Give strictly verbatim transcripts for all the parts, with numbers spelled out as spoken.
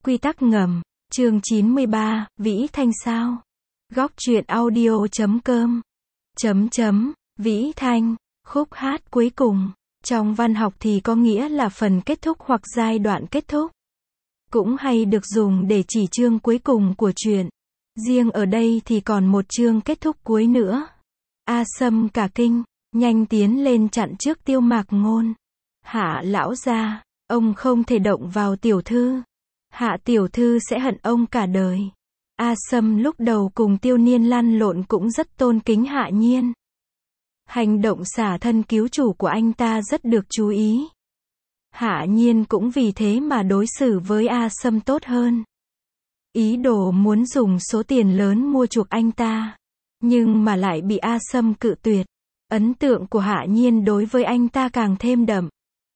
Quy tắc ngầm, chương chín mươi ba, Vĩ Thanh sao? Góc truyện audio chấm com. Chấm chấm, Vĩ Thanh, khúc hát cuối cùng. Trong văn học thì có nghĩa là phần kết thúc hoặc giai đoạn kết thúc. Cũng hay được dùng để chỉ chương cuối cùng của truyện. Riêng ở đây thì còn một chương kết thúc cuối nữa. A Sâm cả kinh, nhanh tiến lên chặn trước Tiêu Mạc Ngôn. Hạ lão gia, ông không thể động vào tiểu thư. Hạ tiểu thư sẽ hận ông cả đời. A Sâm lúc đầu cùng Tiêu Niên lăn lộn cũng rất tôn kính Hạ Nhiên. Hành động xả thân cứu chủ của anh ta rất được chú ý. Hạ Nhiên cũng vì thế mà đối xử với A Sâm tốt hơn. Ý đồ muốn dùng số tiền lớn mua chuộc anh ta. Nhưng mà lại bị A Sâm cự tuyệt. Ấn tượng của Hạ Nhiên đối với anh ta càng thêm đậm.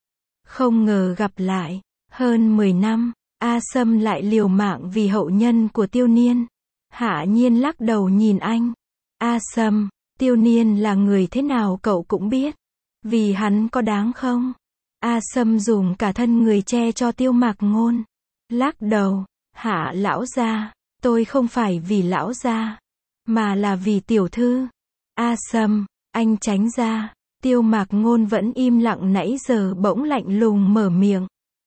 Không ngờ gặp lại, hơn mười năm, A Sâm lại liều mạng vì hậu nhân của Tiêu Niên. Hạ Nhiên lắc đầu nhìn anh. A Sâm, Tiêu Niên là người thế nào cậu cũng biết. Vì hắn có đáng không? A Sâm dùng cả thân người che cho Tiêu Mạc Ngôn. Lắc đầu, Hạ lão gia, tôi không phải vì lão gia, mà là vì tiểu thư. A Sâm, anh tránh ra. Tiêu Mạc Ngôn vẫn im lặng nãy giờ bỗng lạnh lùng mở miệng.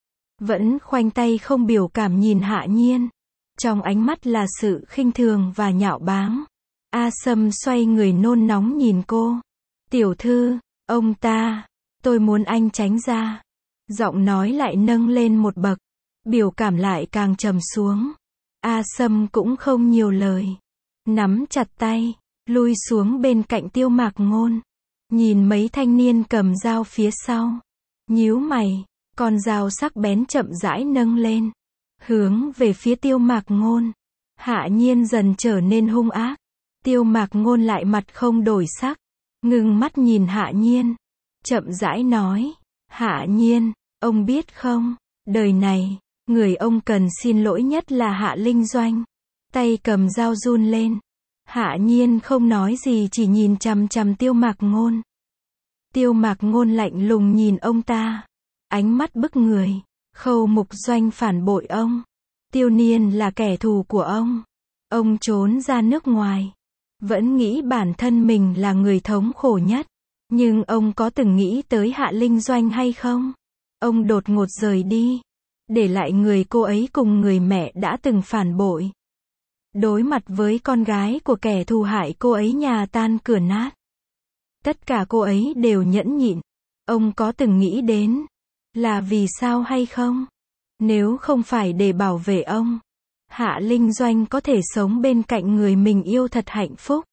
Vẫn khoanh tay không biểu cảm nhìn Hạ Nhiên. Trong ánh mắt là sự khinh thường và nhạo báng. A Sâm xoay người nôn nóng nhìn cô. Tiểu thư, ông ta, tôi muốn anh tránh ra. Giọng nói lại nâng lên một bậc. Biểu cảm lại càng trầm xuống. A Sâm cũng không nhiều lời. Nắm chặt tay, lui xuống bên cạnh Tiêu Mạc Ngôn. Nhìn mấy thanh niên cầm dao phía sau. Nhíu mày, con dao sắc bén chậm rãi nâng lên. Hướng về phía Tiêu Mạc Ngôn. Hạ Nhiên dần trở nên hung ác. Tiêu Mạc Ngôn lại mặt không đổi sắc. Ngưng mắt nhìn Hạ Nhiên. Chậm rãi nói. Hạ Nhiên, ông biết không, đời này, người ông cần xin lỗi nhất là Hạ Linh Doanh. Tay cầm dao run lên. Hạ Nhiên không nói gì chỉ nhìn chằm chằm Tiêu Mạc Ngôn. Tiêu Mạc Ngôn lạnh lùng nhìn ông ta. Ánh mắt bức người. Khâu Mục Doanh phản bội ông. Tiêu Niên là kẻ thù của ông. Ông trốn ra nước ngoài. Vẫn nghĩ bản thân mình là người thống khổ nhất. Nhưng ông có từng nghĩ tới Hạ Linh Doanh hay không? Ông đột ngột rời đi. Để lại người cô ấy cùng người mẹ đã từng phản bội. Đối mặt với con gái của kẻ thù hại cô ấy nhà tan cửa nát. Tất cả cô ấy đều nhẫn nhịn. Ông có từng nghĩ đến là vì sao hay không? Nếu không phải để bảo vệ ông, Hạ Linh Doanh có thể sống bên cạnh người mình yêu thật hạnh phúc.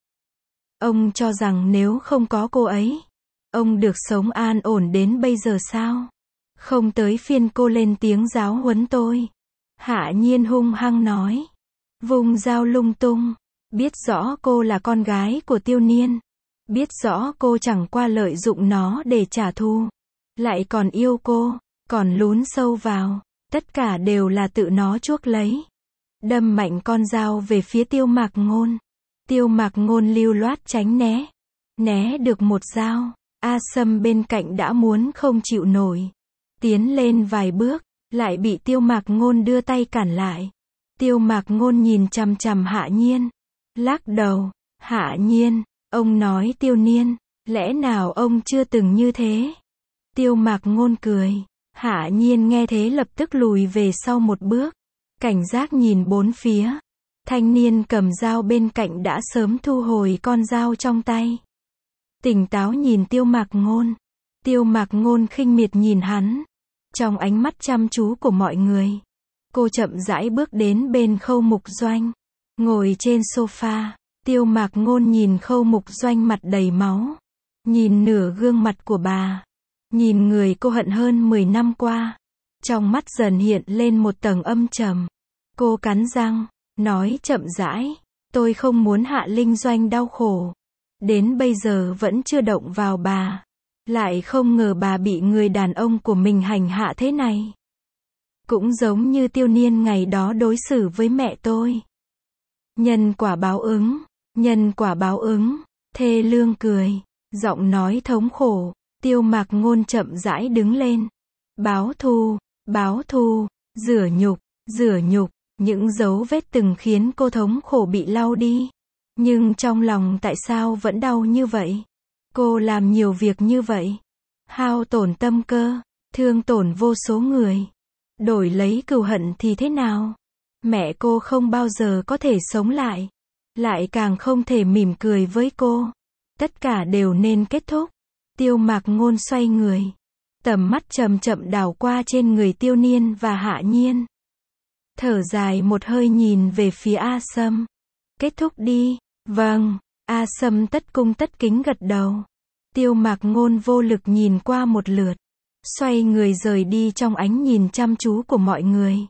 Ông cho rằng nếu không có cô ấy, ông được sống an ổn đến bây giờ sao? Không tới phiên cô lên tiếng giáo huấn tôi. Hạ Nhiên hung hăng nói. Vùng dao lung tung. Biết rõ cô là con gái của Tiêu Niên. Biết rõ cô chẳng qua lợi dụng nó để trả thù. Lại còn yêu cô. Còn lún sâu vào. Tất cả đều là tự nó chuốc lấy. Đâm mạnh con dao về phía Tiêu Mạc Ngôn. Tiêu Mạc Ngôn lưu loát tránh né. Né được một dao. A Sâm bên cạnh đã muốn không chịu nổi. Tiến lên vài bước. Lại bị Tiêu Mạc Ngôn đưa tay cản lại. Tiêu Mạc Ngôn nhìn chằm chằm Hạ Nhiên. Lắc đầu. Hạ Nhiên, ông nói Tiêu Niên. Lẽ nào ông chưa từng như thế? Tiêu Mạc Ngôn cười. Hạ Nhiên nghe thế lập tức lùi về sau một bước. Cảnh giác nhìn bốn phía. Thanh niên cầm dao bên cạnh đã sớm thu hồi con dao trong tay. Tỉnh táo nhìn Tiêu Mạc Ngôn. Tiêu Mạc Ngôn khinh miệt nhìn hắn. Trong ánh mắt chăm chú của mọi người. Cô chậm rãi bước đến bên Khâu Mục Doanh. Ngồi trên sofa. Tiêu Mạc Ngôn nhìn Khâu Mục Doanh mặt đầy máu. Nhìn nửa gương mặt của bà. Nhìn người cô hận hơn mười năm qua. Trong mắt dần hiện lên một tầng âm trầm. Cô cắn răng, nói chậm rãi. Tôi không muốn Hạ Linh Doanh đau khổ. Đến bây giờ vẫn chưa động vào bà. Lại không ngờ bà bị người đàn ông của mình hành hạ thế này. Cũng giống như Tiêu Niên ngày đó đối xử với mẹ tôi. Nhân quả báo ứng, nhân quả báo ứng. Thê Lương cười, giọng nói thống khổ. Tiêu Mạc Ngôn chậm rãi đứng lên. Báo thù, báo thù, rửa nhục, rửa nhục, những dấu vết từng khiến cô thống khổ bị lau đi. Nhưng trong lòng tại sao vẫn đau như vậy? Cô làm nhiều việc như vậy, hao tổn tâm cơ, thương tổn vô số người. Đổi lấy cừu hận thì thế nào? Mẹ cô không bao giờ có thể sống lại, lại càng không thể mỉm cười với cô. Tất cả đều nên kết thúc. Tiêu Mạc Ngôn xoay người, tầm mắt chậm chậm đảo qua trên người Tiêu Niên và Hạ Nhiên. Thở dài một hơi nhìn về phía A Sâm. Kết thúc đi. Vâng. A Sâm tất cung tất kính gật đầu. Tiêu Mạc Ngôn vô lực nhìn qua một lượt, xoay người rời đi trong ánh nhìn chăm chú của mọi người.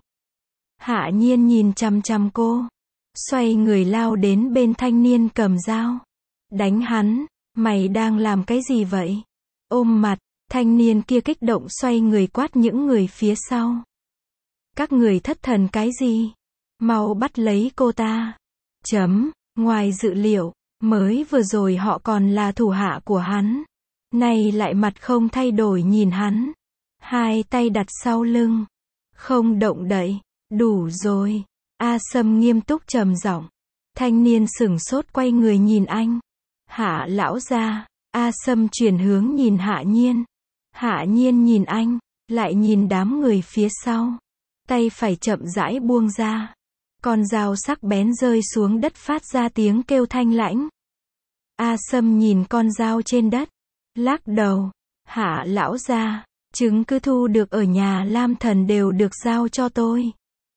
Hạ Nhiên nhìn chăm chăm cô, xoay người lao đến bên thanh niên cầm dao. Đánh hắn, mày đang làm cái gì vậy? Ôm mặt, thanh niên kia kích động xoay người quát những người phía sau. Các người thất thần cái gì? Mau bắt lấy cô ta. Chấm, ngoài dự liệu, mới vừa rồi họ còn là thủ hạ của hắn, nay lại mặt không thay đổi nhìn hắn, hai tay đặt sau lưng, không động đậy. Đủ rồi. A Sâm nghiêm túc trầm giọng. Thanh niên sửng sốt quay người nhìn anh. Hạ lão gia. A Sâm chuyển hướng nhìn Hạ Nhiên. Hạ Nhiên nhìn anh, lại nhìn đám người phía sau. Tay phải chậm rãi buông ra. Con dao sắc bén rơi xuống đất phát ra tiếng kêu thanh lãnh. A Sâm nhìn con dao trên đất, lắc đầu. Hạ lão gia, chứng cứ thu được ở nhà Lam Thần đều được giao cho tôi.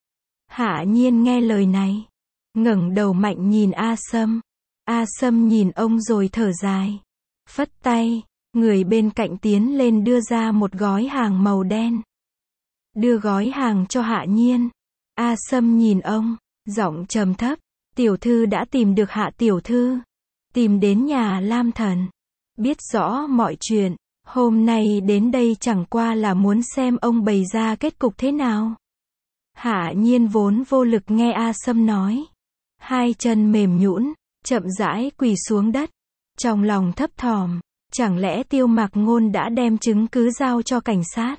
Hạ Nhiên nghe lời này, ngẩng đầu mạnh nhìn A Sâm. A Sâm nhìn ông rồi thở dài, phất tay, người bên cạnh tiến lên đưa ra một gói hàng màu đen. Đưa gói hàng cho Hạ Nhiên. A Sâm nhìn ông, giọng trầm thấp, tiểu thư đã tìm được Hạ tiểu thư, tìm đến nhà Lam Thần, biết rõ mọi chuyện, hôm nay đến đây chẳng qua là muốn xem ông bày ra kết cục thế nào. Hạ Nhiên vốn vô lực nghe A Sâm nói, hai chân mềm nhũn, chậm rãi quỳ xuống đất, trong lòng thấp thỏm, chẳng lẽ Tiêu Mạc Ngôn đã đem chứng cứ giao cho cảnh sát?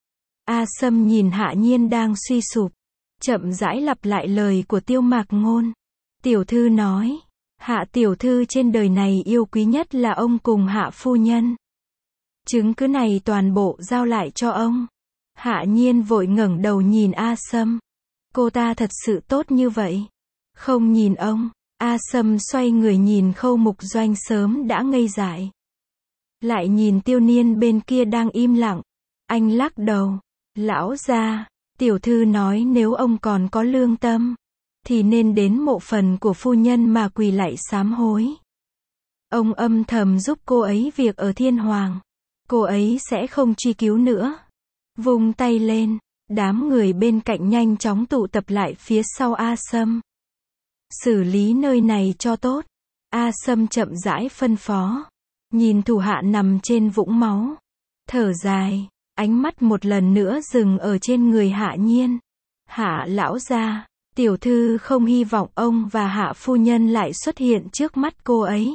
A Sâm nhìn Hạ Nhiên đang suy sụp, chậm rãi lặp lại lời của Tiêu Mạc Ngôn. Tiểu thư nói, Hạ tiểu thư trên đời này yêu quý nhất là ông cùng Hạ phu nhân. Chứng cứ này toàn bộ giao lại cho ông. Hạ Nhiên vội ngẩng đầu nhìn A Sâm. Cô ta thật sự tốt như vậy. Không nhìn ông. A Sâm xoay người nhìn Khâu Mục Doanh sớm đã ngây dại. Lại nhìn Tiêu Niên bên kia đang im lặng. Anh lắc đầu. Lão gia, tiểu thư nói nếu ông còn có lương tâm, thì nên đến mộ phần của phu nhân mà quỳ lạy sám hối. Ông âm thầm giúp cô ấy việc ở Thiên Hoàng. Cô ấy sẽ không truy cứu nữa. Vung tay lên, đám người bên cạnh nhanh chóng tụ tập lại phía sau A Sâm. Xử lý nơi này cho tốt. A Sâm chậm rãi phân phó. Nhìn thủ hạ nằm trên vũng máu, thở dài, ánh mắt một lần nữa dừng ở trên người Hạ Nhiên. Hạ lão gia, tiểu thư không hy vọng ông và Hạ phu nhân lại xuất hiện trước mắt cô ấy.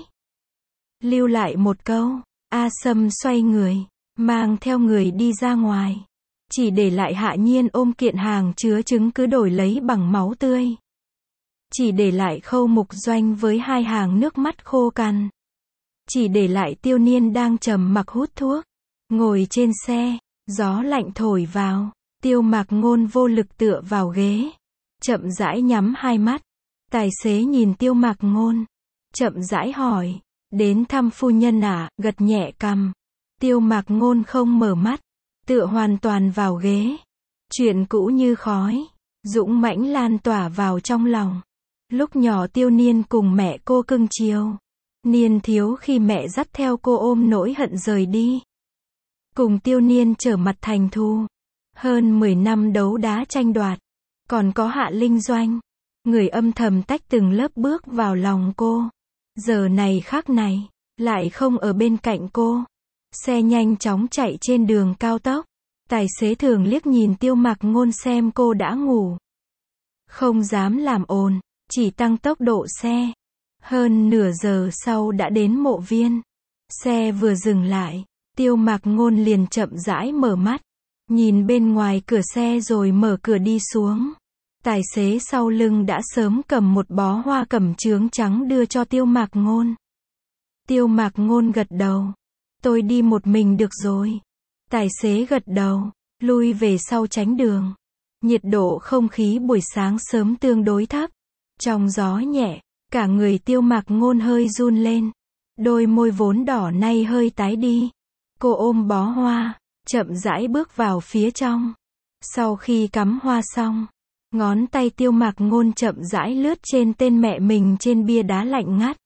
Lưu lại một câu, A Sâm xoay người, mang theo người đi ra ngoài. Chỉ để lại Hạ Nhiên ôm kiện hàng chứa chứng cứ đổi lấy bằng máu tươi. Chỉ để lại Khâu Mục Doanh với hai hàng nước mắt khô cằn. Chỉ để lại Tiêu Niên đang trầm mặc hút thuốc. Ngồi trên xe, gió lạnh thổi vào. Tiêu Mạc Ngôn vô lực tựa vào ghế, chậm rãi nhắm hai mắt. Tài xế nhìn Tiêu Mạc Ngôn, chậm rãi hỏi, đến thăm phu nhân à? Gật nhẹ cằm. Tiêu Mạc Ngôn không mở mắt, tựa hoàn toàn vào ghế. Chuyện cũ như khói, dũng mãnh lan tỏa vào trong lòng. Lúc nhỏ Tiêu Niên cùng mẹ cô cưng chiều. Niên thiếu khi mẹ dắt theo cô ôm nỗi hận rời đi. Cùng Tiêu Niên trở mặt thành thù. Hơn mười năm đấu đá tranh đoạt. Còn có Hạ Linh Doanh, người âm thầm tách từng lớp bước vào lòng cô. Giờ này khắc này, lại không ở bên cạnh cô. Xe nhanh chóng chạy trên đường cao tốc. Tài xế thường liếc nhìn Tiêu Mạc Ngôn xem cô đã ngủ. Không dám làm ồn, chỉ tăng tốc độ xe. Hơn nửa giờ sau đã đến mộ viên. Xe vừa dừng lại, Tiêu Mạc Ngôn liền chậm rãi mở mắt. Nhìn bên ngoài cửa xe rồi mở cửa đi xuống. Tài xế sau lưng đã sớm cầm một bó hoa cẩm chướng trắng đưa cho Tiêu Mạc Ngôn. Tiêu Mạc Ngôn gật đầu. Tôi đi một mình được rồi. Tài xế gật đầu, lui về sau tránh đường. Nhiệt độ không khí buổi sáng sớm tương đối thấp. Trong gió nhẹ, cả người Tiêu Mạc Ngôn hơi run lên. Đôi môi vốn đỏ nay hơi tái đi. Cô ôm bó hoa, chậm rãi bước vào phía trong. Sau khi cắm hoa xong, ngón tay Tiêu Mạc Ngôn chậm rãi lướt trên tên mẹ mình trên bia đá lạnh ngắt.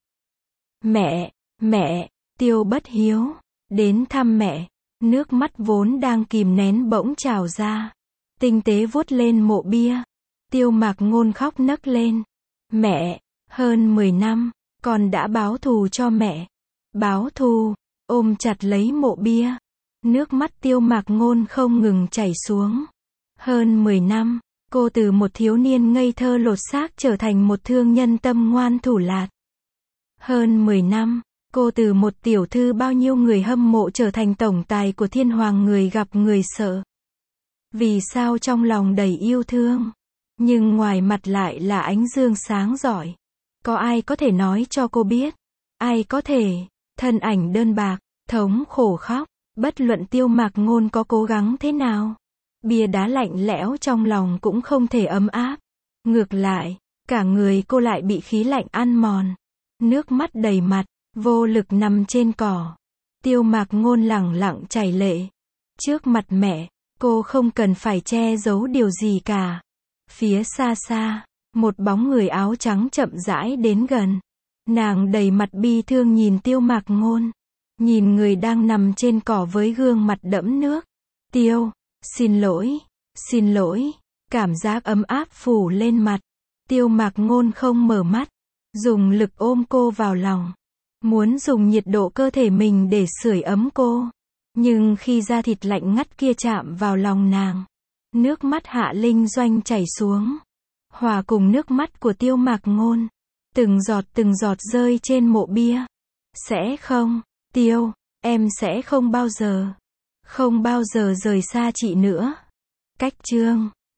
Mẹ, mẹ, Tiêu Bất Hiếu, đến thăm mẹ. Nước mắt vốn đang kìm nén bỗng trào ra. Tinh tế vuốt lên mộ bia. Tiêu Mạc Ngôn khóc nấc lên. Mẹ, hơn mười năm, con đã báo thù cho mẹ. Báo thù, ôm chặt lấy mộ bia. Nước mắt Tiêu Mạc Ngôn không ngừng chảy xuống. Hơn mười năm, cô từ một thiếu niên ngây thơ lột xác trở thành một thương nhân tâm ngoan thủ lạt. Hơn mười năm, cô từ một tiểu thư bao nhiêu người hâm mộ trở thành tổng tài của thiên hoàng người gặp người sợ. Vì sao trong lòng đầy yêu thương, nhưng ngoài mặt lại là ánh dương sáng rọi. Có ai có thể nói cho cô biết? Ai có thể? Thân ảnh đơn bạc, thống khổ khóc, bất luận Tiêu Mạc Ngôn có cố gắng thế nào. Bia đá lạnh lẽo trong lòng cũng không thể ấm áp. Ngược lại, cả người cô lại bị khí lạnh ăn mòn. Nước mắt đầy mặt, vô lực nằm trên cỏ. Tiêu Mạc Ngôn lẳng lặng chảy lệ. Trước mặt mẹ, cô không cần phải che giấu điều gì cả. Phía xa xa, một bóng người áo trắng chậm rãi đến gần. Nàng đầy mặt bi thương nhìn Tiêu Mạc Ngôn. Nhìn người đang nằm trên cỏ với gương mặt đẫm nước. Tiêu, xin lỗi, xin lỗi. Cảm giác ấm áp phủ lên mặt. Tiêu Mạc Ngôn không mở mắt. Dùng lực ôm cô vào lòng. Muốn dùng nhiệt độ cơ thể mình để sưởi ấm cô. Nhưng khi da thịt lạnh ngắt kia chạm vào lòng nàng, nước mắt Hạ Linh Doanh chảy xuống. Hòa cùng nước mắt của Tiêu Mạc Ngôn. Từng giọt từng giọt rơi trên mộ bia. Sẽ không, Tiêu, em sẽ không bao giờ, không bao giờ rời xa chị nữa. Cách chương